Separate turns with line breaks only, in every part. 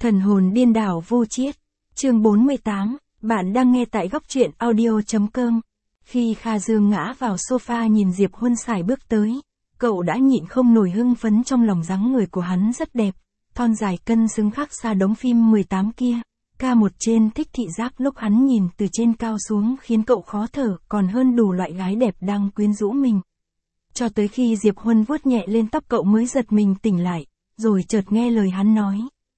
Thần hồn điên đảo vô chiết. Chương 48, bạn đang nghe tại góc truyện audio.com. Khi Kha Dương ngã vào sofa nhìn Diệp Huân sải bước tới, cậu đã nhịn không nổi hưng phấn trong lòng. Dáng người của hắn rất đẹp, thon dài cân xứng khác xa đống phim 18 kia. K1 trên thích thị giác lúc hắn nhìn từ trên cao xuống khiến cậu khó thở còn hơn đủ loại gái đẹp đang quyến rũ mình. Cho tới khi Diệp Huân vuốt nhẹ lên tóc cậu mới giật mình tỉnh lại, rồi chợt nghe lời hắn nói.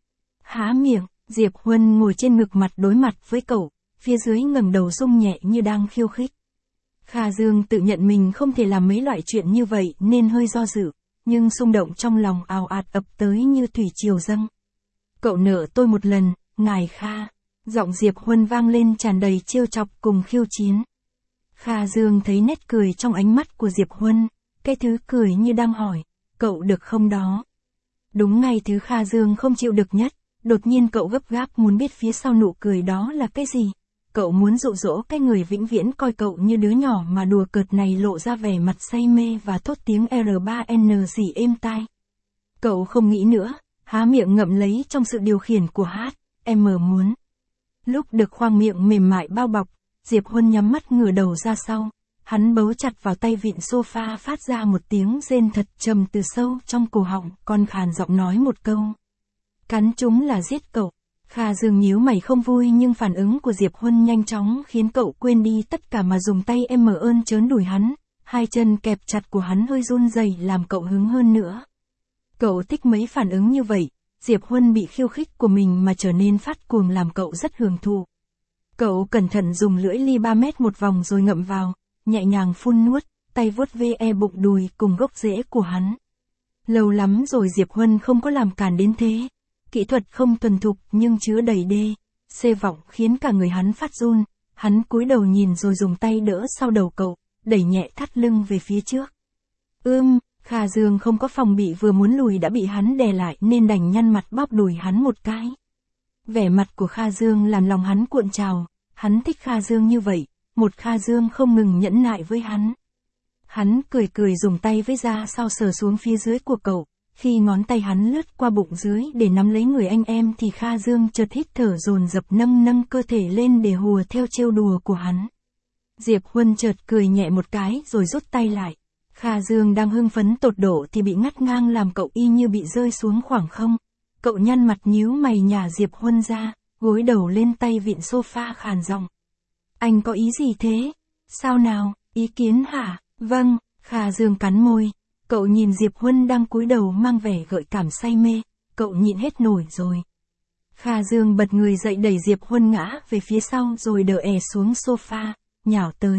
Há miệng, Diệp Huân ngồi trên ngực mặt đối mặt với cậu, phía dưới ngẩng đầu rung nhẹ như đang khiêu khích. Kha Dương tự nhận mình không thể làm mấy loại chuyện như vậy nên hơi do dự, nhưng xung động trong lòng ào ạt ập tới như thủy triều dâng. Cậu nợ tôi một lần, ngài Kha. Giọng Diệp Huân vang lên tràn đầy trêu chọc cùng khiêu chiến. Kha Dương thấy nét cười trong ánh mắt của Diệp Huân, cái thứ cười như đang hỏi, cậu được không đó? Đúng ngay thứ Kha Dương không chịu được nhất, đột nhiên cậu gấp gáp muốn biết phía sau nụ cười đó là cái gì. Cậu muốn dụ dỗ cái người vĩnh viễn coi cậu như đứa nhỏ mà đùa cợt này lộ ra vẻ mặt say mê và thốt tiếng R3N gì êm tai. Cậu không nghĩ nữa, há miệng ngậm lấy trong sự điều khiển của HM muốn. Lúc được khoang miệng mềm mại bao bọc, Diệp Huân nhắm mắt ngửa đầu ra sau. Hắn bấu chặt vào tay vịn sofa phát ra một tiếng rên thật trầm từ sâu trong cổ họng, còn khàn giọng nói một câu. Cắn chúng là giết cậu. Kha Dương nhíu mày không vui nhưng phản ứng của Diệp Huân nhanh chóng khiến cậu quên đi tất cả mà dùng tay ơn trớn đùi hắn. Hai chân kẹp chặt của hắn hơi run rẩy làm cậu hứng hơn nữa. Cậu thích mấy phản ứng như vậy, Diệp Huân bị khiêu khích của mình mà trở nên phát cuồng làm cậu rất hưởng thụ. Cậu cẩn thận dùng lưỡi li 3 mét một vòng rồi ngậm vào, nhẹ nhàng phun nuốt, tay vuốt ve bụng đùi cùng gốc rễ của hắn. Lâu lắm rồi Diệp Huân không có làm càn đến thế. Kỹ thuật không thuần thục nhưng chứa đầy C vọng khiến cả người hắn phát run. Hắn cúi đầu nhìn rồi dùng tay đỡ sau đầu cậu, đẩy nhẹ thắt lưng về phía trước. Kha Dương không có phòng bị vừa muốn lùi đã bị hắn đè lại nên đành nhăn mặt bóp đùi hắn một cái. Vẻ mặt của Kha Dương làm lòng hắn cuộn trào, hắn thích Kha Dương như vậy, một Kha Dương không ngừng nhẫn nại với hắn. Hắn cười cười dùng tay với da sau sờ xuống phía dưới của cậu, khi ngón tay hắn lướt qua bụng dưới để nắm lấy người anh em thì Kha Dương chợt hít thở dồn dập nâng cơ thể lên để hùa theo trêu đùa của hắn. Diệp Huân chợt cười nhẹ một cái rồi rút tay lại. Kha Dương đang hưng phấn tột độ thì bị ngắt ngang làm cậu y như bị rơi xuống khoảng không. Cậu nhăn mặt nhíu mày nhả Diệp Huân ra, gối đầu lên tay vịn sofa khàn giọng. Anh có ý gì thế? Sao nào, ý kiến hả? Vâng, Kha Dương cắn môi. Cậu nhìn Diệp Huân đang cúi đầu mang vẻ gợi cảm say mê, cậu nhịn hết nổi rồi. Kha Dương bật người dậy đẩy Diệp Huân ngã về phía sau rồi đỡ xuống sofa, nhào tới.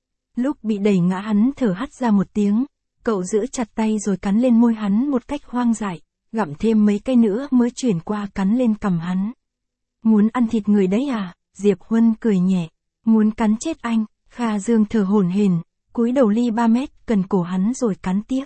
Lúc bị đẩy ngã hắn thở hắt ra một tiếng, cậu giữ chặt tay rồi cắn lên môi hắn một cách hoang dại, gặm thêm mấy cái nữa mới chuyển qua cắn lên cằm hắn. Muốn ăn thịt người đấy à? Diệp Huân cười nhẹ. Muốn cắn chết anh? Kha Dương thở hổn hển, cúi đầu li 3 mét cần cổ hắn rồi cắn tiếp.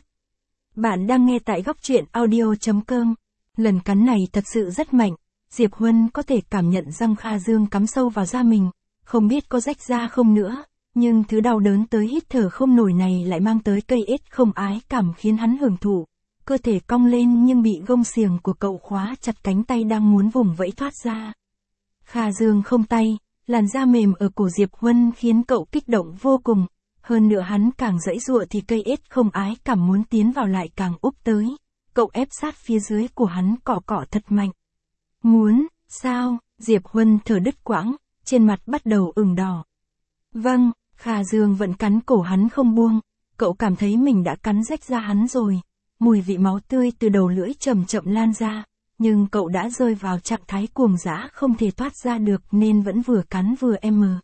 Bạn đang nghe tại góc truyện audio.com. Lần cắn này thật sự rất mạnh, Diệp Huân có thể cảm nhận răng Kha Dương cắm sâu vào da mình, không biết có rách da không nữa, nhưng thứ đau đớn tới hít thở không nổi này lại mang tới cây ết không ái cảm khiến hắn hưởng thụ. Cơ thể cong lên nhưng bị gông xiềng của cậu khóa chặt cánh tay đang muốn vùng vẫy thoát ra. Kha Dương không tay, làn da mềm ở cổ Diệp Huân khiến cậu kích động vô cùng. Hơn nữa hắn càng giãy giụa thì cây ết không ái cảm muốn tiến vào lại càng úp tới. Cậu ép sát phía dưới của hắn cọ thật mạnh. Muốn, sao? Diệp Huân thở đứt quãng, trên mặt bắt đầu ửng đỏ. Vâng, Kha Dương vẫn cắn cổ hắn không buông. Cậu cảm thấy mình đã cắn rách da hắn rồi. Mùi vị máu tươi từ đầu lưỡi chậm chậm lan ra. Nhưng cậu đã rơi vào trạng thái cuồng dã không thể thoát ra được nên vẫn vừa cắn vừa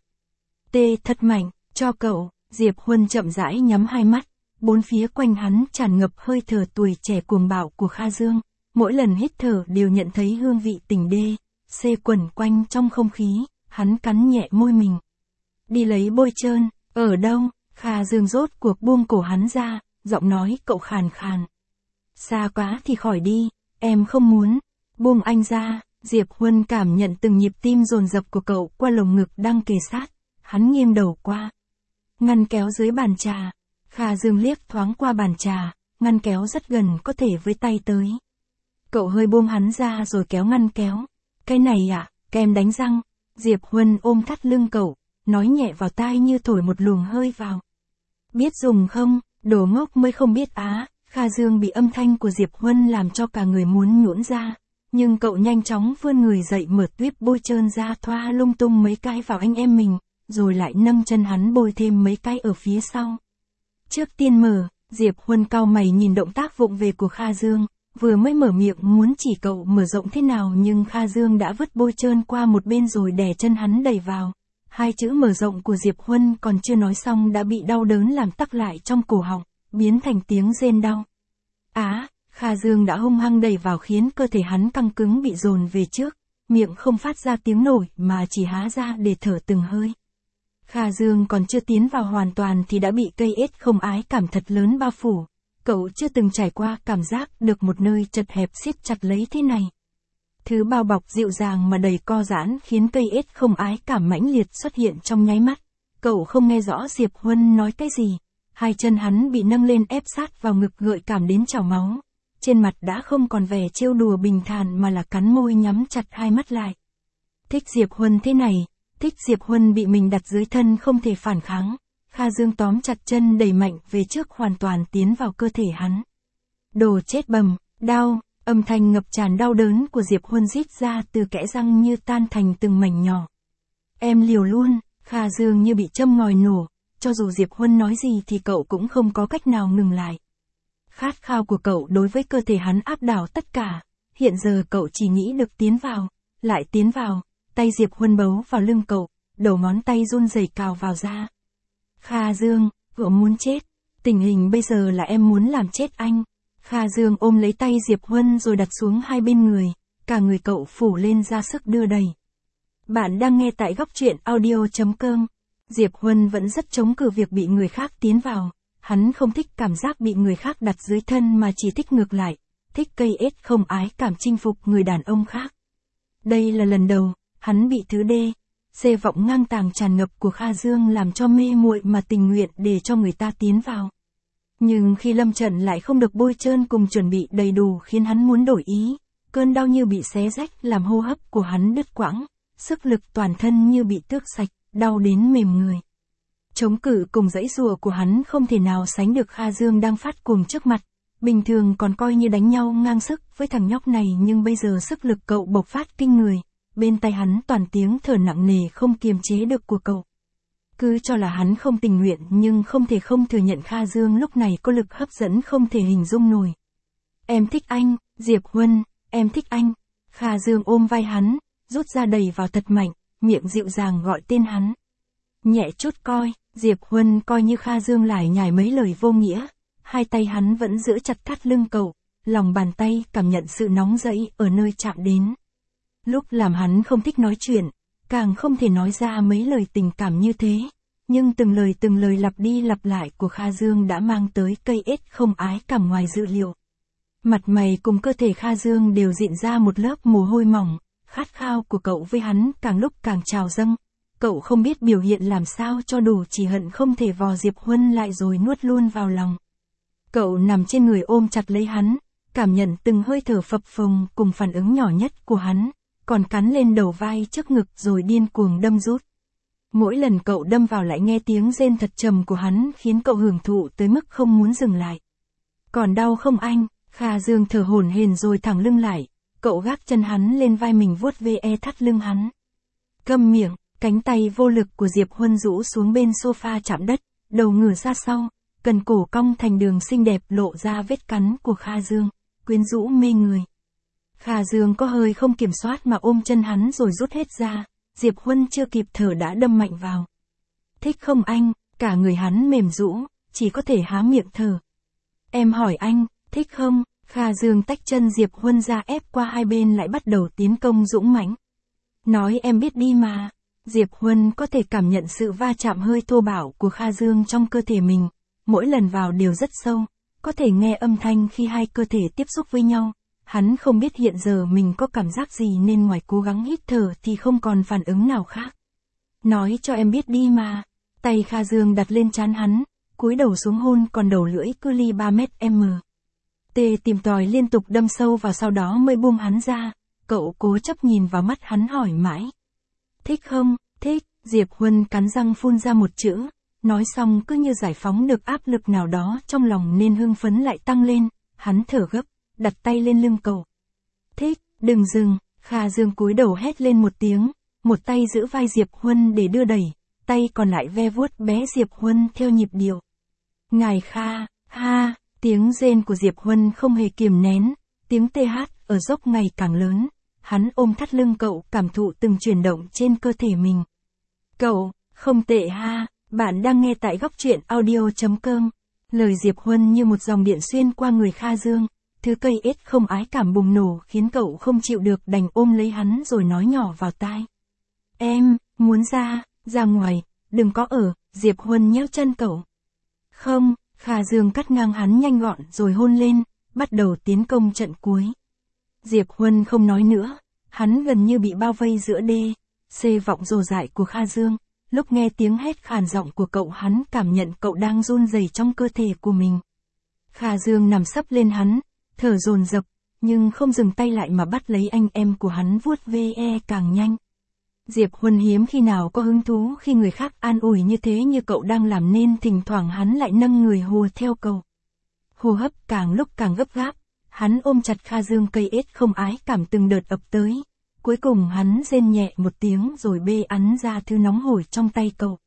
thật mạnh, cho cậu. Diệp Huân chậm rãi nhắm hai mắt, bốn phía quanh hắn tràn ngập hơi thở tuổi trẻ cuồng bạo của Kha Dương, mỗi lần hít thở đều nhận thấy hương vị tình C quẩn quanh trong không khí, hắn cắn nhẹ môi mình. Đi lấy bôi trơn, ở đâu? Kha Dương rốt cuộc buông cổ hắn ra, giọng nói cậu khàn khàn. Xa quá thì khỏi đi, em không muốn. Buông anh ra. Diệp Huân cảm nhận từng nhịp tim dồn dập của cậu qua lồng ngực đang kề sát, hắn nghiêng đầu qua. Ngăn kéo dưới bàn trà. Kha Dương liếc thoáng qua bàn trà, ngăn kéo rất gần có thể với tay tới. Cậu hơi buông hắn ra rồi kéo ngăn kéo, Cái này à, kem đánh răng. Diệp Huân ôm thắt lưng cậu, nói nhẹ vào tai như thổi một luồng hơi vào. Biết dùng không, đồ ngốc mới không biết á. Kha Dương bị âm thanh của Diệp Huân làm cho cả người muốn nhũn ra. Nhưng cậu nhanh chóng vươn người dậy mở tuýp bôi trơn ra thoa lung tung mấy cái vào anh em mình, rồi lại nâng chân hắn bôi thêm mấy cái ở phía sau. Trước tiên mở, Diệp Huân cau mày nhìn động tác vụng về của Kha Dương, vừa mới mở miệng muốn chỉ cậu mở rộng thế nào nhưng Kha Dương đã vứt bôi trơn qua một bên rồi đè chân hắn đẩy vào. Hai chữ mở rộng của Diệp Huân còn chưa nói xong đã bị đau đớn làm tắc lại trong cổ họng, biến thành tiếng rên đau. Kha Dương đã hung hăng đẩy vào khiến cơ thể hắn căng cứng bị dồn về trước, miệng không phát ra tiếng nổi mà chỉ há ra để thở từng hơi. Kha Dương còn chưa tiến vào hoàn toàn thì đã bị cây ết không ái cảm thật lớn bao phủ. Cậu chưa từng trải qua cảm giác được một nơi chật hẹp siết chặt lấy thế này. Thứ bao bọc dịu dàng mà đầy co giãn khiến cây ết không ái cảm mãnh liệt xuất hiện trong nháy mắt. Cậu không nghe rõ Diệp Huân nói cái gì. Hai chân hắn bị nâng lên ép sát vào ngực gợi cảm đến trào máu. Trên mặt đã không còn vẻ trêu đùa bình thản mà là cắn môi nhắm chặt hai mắt lại. Thích Diệp Huân thế này, thích Diệp Huân bị mình đặt dưới thân không thể phản kháng. Kha Dương tóm chặt chân đẩy mạnh về trước hoàn toàn tiến vào cơ thể hắn. Đồ chết bầm, đau, âm thanh ngập tràn đau đớn của Diệp Huân rít ra từ kẽ răng như tan thành từng mảnh nhỏ. Em liều luôn, Kha Dương như bị châm ngòi nổ, cho dù Diệp Huân nói gì thì cậu cũng không có cách nào ngừng lại. Khát khao của cậu đối với cơ thể hắn áp đảo tất cả, hiện giờ cậu chỉ nghĩ được tiến vào, lại tiến vào, tay Diệp Huân bấu vào lưng cậu, đầu ngón tay run rẩy cào vào da. Kha Dương, cậu muốn chết, tình hình bây giờ là em muốn làm chết anh. Kha Dương ôm lấy tay Diệp Huân rồi đặt xuống hai bên người, cả người cậu phủ lên ra sức đưa đẩy. Bạn đang nghe tại góc truyện audio.com. Diệp Huân vẫn rất chống cự việc bị người khác tiến vào. Hắn không thích cảm giác bị người khác đặt dưới thân mà chỉ thích ngược lại, thích cây ết không ái cảm chinh phục người đàn ông khác. Đây là lần đầu, hắn bị thứ C vọng ngang tàng tràn ngập của Kha Dương làm cho mê muội mà tình nguyện để cho người ta tiến vào. Nhưng khi lâm trận lại không được bôi trơn cùng chuẩn bị đầy đủ khiến hắn muốn đổi ý, cơn đau như bị xé rách làm hô hấp của hắn đứt quãng, sức lực toàn thân như bị tước sạch, đau đến mềm người. Chống cự cùng dãy giụa của hắn không thể nào sánh được Kha Dương đang phát cuồng trước mặt. Bình thường còn coi như đánh nhau ngang sức với thằng nhóc này nhưng bây giờ sức lực cậu bộc phát kinh người. Bên tai hắn toàn tiếng thở nặng nề không kiềm chế được của cậu. Cứ cho là hắn không tình nguyện nhưng không thể không thừa nhận Kha Dương lúc này có lực hấp dẫn không thể hình dung nổi. Em thích anh, Diệp Huân, em thích anh. Kha Dương ôm vai hắn, rút ra đầy vào thật mạnh, miệng dịu dàng gọi tên hắn. Nhẹ chút coi, Diệp Huân coi như Kha Dương lải nhải mấy lời vô nghĩa. Hai tay hắn vẫn giữ chặt thắt lưng cậu, lòng bàn tay cảm nhận sự nóng rẫy ở nơi chạm đến. Lúc làm hắn không thích nói chuyện, càng không thể nói ra mấy lời tình cảm như thế. Nhưng từng lời lặp đi lặp lại của Kha Dương đã mang tới cây ết không ái cảm ngoài dự liệu. Mặt mày cùng cơ thể Kha Dương đều dịn ra một lớp mồ hôi mỏng, khát khao của cậu với hắn càng lúc càng trào dâng. Cậu không biết biểu hiện làm sao cho đủ chỉ hận không thể vò Diệp Huân lại rồi nuốt luôn vào lòng. Cậu nằm trên người ôm chặt lấy hắn, cảm nhận từng hơi thở phập phồng cùng phản ứng nhỏ nhất của hắn, còn cắn lên đầu vai trước ngực rồi điên cuồng đâm rút. Mỗi lần cậu đâm vào lại nghe tiếng rên thật trầm của hắn khiến cậu hưởng thụ tới mức không muốn dừng lại. Còn đau không anh? Kha Dương thở hổn hển rồi thẳng lưng lại, cậu gác chân hắn lên vai mình vuốt ve thắt lưng hắn. Câm miệng, cánh tay vô lực của Diệp Huân rũ xuống bên sofa chạm đất, đầu ngửa ra sau, cần cổ cong thành đường xinh đẹp lộ ra vết cắn của Kha Dương, quyến rũ mê người. Kha Dương có hơi không kiểm soát mà ôm chân hắn rồi rút hết ra, Diệp Huân chưa kịp thở đã đâm mạnh vào. Thích không anh? Cả người hắn mềm rũ, chỉ có thể há miệng thở. Em hỏi anh, thích không? Kha Dương tách chân Diệp Huân ra ép qua hai bên lại bắt đầu tiến công dũng mãnh. Nói em biết đi mà. Diệp Huân có thể cảm nhận sự va chạm hơi thô bạo của Kha Dương trong cơ thể mình, mỗi lần vào đều rất sâu, có thể nghe âm thanh khi hai cơ thể tiếp xúc với nhau. Hắn không biết hiện giờ mình có cảm giác gì nên ngoài cố gắng hít thở thì không còn phản ứng nào khác. Nói cho em biết đi mà. Tay Kha Dương đặt lên trán hắn, cúi đầu xuống hôn còn đầu lưỡi cự ly 3 mét m. Tê tìm tòi liên tục đâm sâu vào sau đó mới buông hắn ra, cậu cố chấp nhìn vào mắt hắn hỏi mãi. Thích không, thích, Diệp Huân cắn răng phun ra một chữ, nói xong cứ như giải phóng được áp lực nào đó trong lòng nên hưng phấn lại tăng lên, hắn thở gấp, đặt tay lên lưng cậu. Thích, đừng dừng, Kha Dương cúi đầu hét lên một tiếng, một tay giữ vai Diệp Huân để đưa đẩy, tay còn lại ve vuốt bé Diệp Huân theo nhịp điệu. Ngài Kha, ha, tiếng rên của Diệp Huân không hề kiềm nén, tiếng TH ở dốc ngày càng lớn, hắn ôm thắt lưng cậu cảm thụ từng chuyển động trên cơ thể mình. Cậu, không tệ ha, bạn đang nghe tại góc truyện audio.com. Lời Diệp Huân như một dòng điện xuyên qua người Kha Dương, thứ cây ết không ái cảm bùng nổ khiến cậu không chịu được đành ôm lấy hắn rồi nói nhỏ vào tai. Em, muốn ra ngoài, đừng có ở, Diệp Huân nhéo chân cậu. Không, Kha Dương cắt ngang hắn nhanh gọn rồi hôn lên, bắt đầu tiến công trận cuối. Diệp Huân không nói nữa, hắn gần như bị bao vây giữa C vọng rồ dại của Kha Dương. Lúc nghe tiếng hét khàn giọng của cậu hắn cảm nhận cậu đang run rẩy trong cơ thể của mình. Kha Dương nằm sấp lên hắn, thở dồn dập, nhưng không dừng tay lại mà bắt lấy anh em của hắn vuốt ve càng nhanh. Diệp Huân hiếm khi nào có hứng thú khi người khác an ủi như thế như cậu đang làm nên thỉnh thoảng hắn lại nâng người hùa theo cậu. Hô hấp càng lúc càng gấp gáp, hắn ôm chặt Kha Dương cây ết không ái cảm từng đợt ập tới. Cuối cùng hắn rên nhẹ một tiếng rồi bê ắn ra thứ nóng hổi trong tay cậu.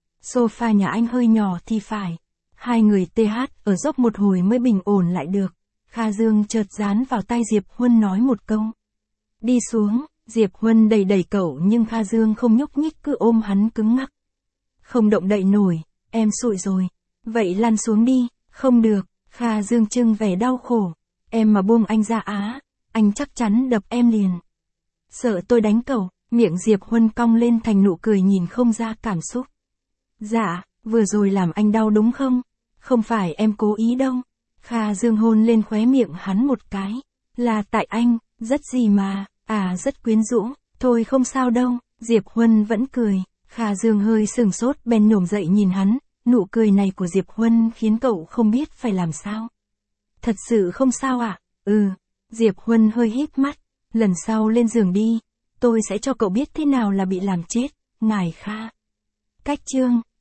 Sofa nhà anh hơi nhỏ thì phải. Hai người TH ở dốc một hồi mới bình ổn lại được. Kha Dương chợt dán vào tai Diệp Huân nói một câu. Đi xuống, Diệp Huân đẩy cậu nhưng Kha Dương không nhúc nhích cứ ôm hắn cứng ngắc. Không động đậy nổi, em sụi rồi. Vậy lăn xuống đi, không được, Kha Dương trưng vẻ đau khổ. Em mà buông anh ra á, anh chắc chắn đập em liền. Sợ tôi đánh cậu, miệng Diệp Huân cong lên thành nụ cười nhìn không ra cảm xúc. Dạ, vừa rồi làm anh đau đúng không? Không phải em cố ý đâu. Kha Dương hôn lên khóe miệng hắn một cái. Là tại anh, rất gì mà, rất quyến rũ, thôi không sao đâu. Diệp Huân vẫn cười, Kha Dương hơi sừng sốt bèn nhổm dậy nhìn hắn, nụ cười này của Diệp Huân khiến cậu không biết phải làm sao. Thật sự không sao ạ? Diệp Huân hơi híp mắt. Lần sau lên giường đi, tôi sẽ cho cậu biết thế nào là bị làm chết, ngài Kha. Cách chương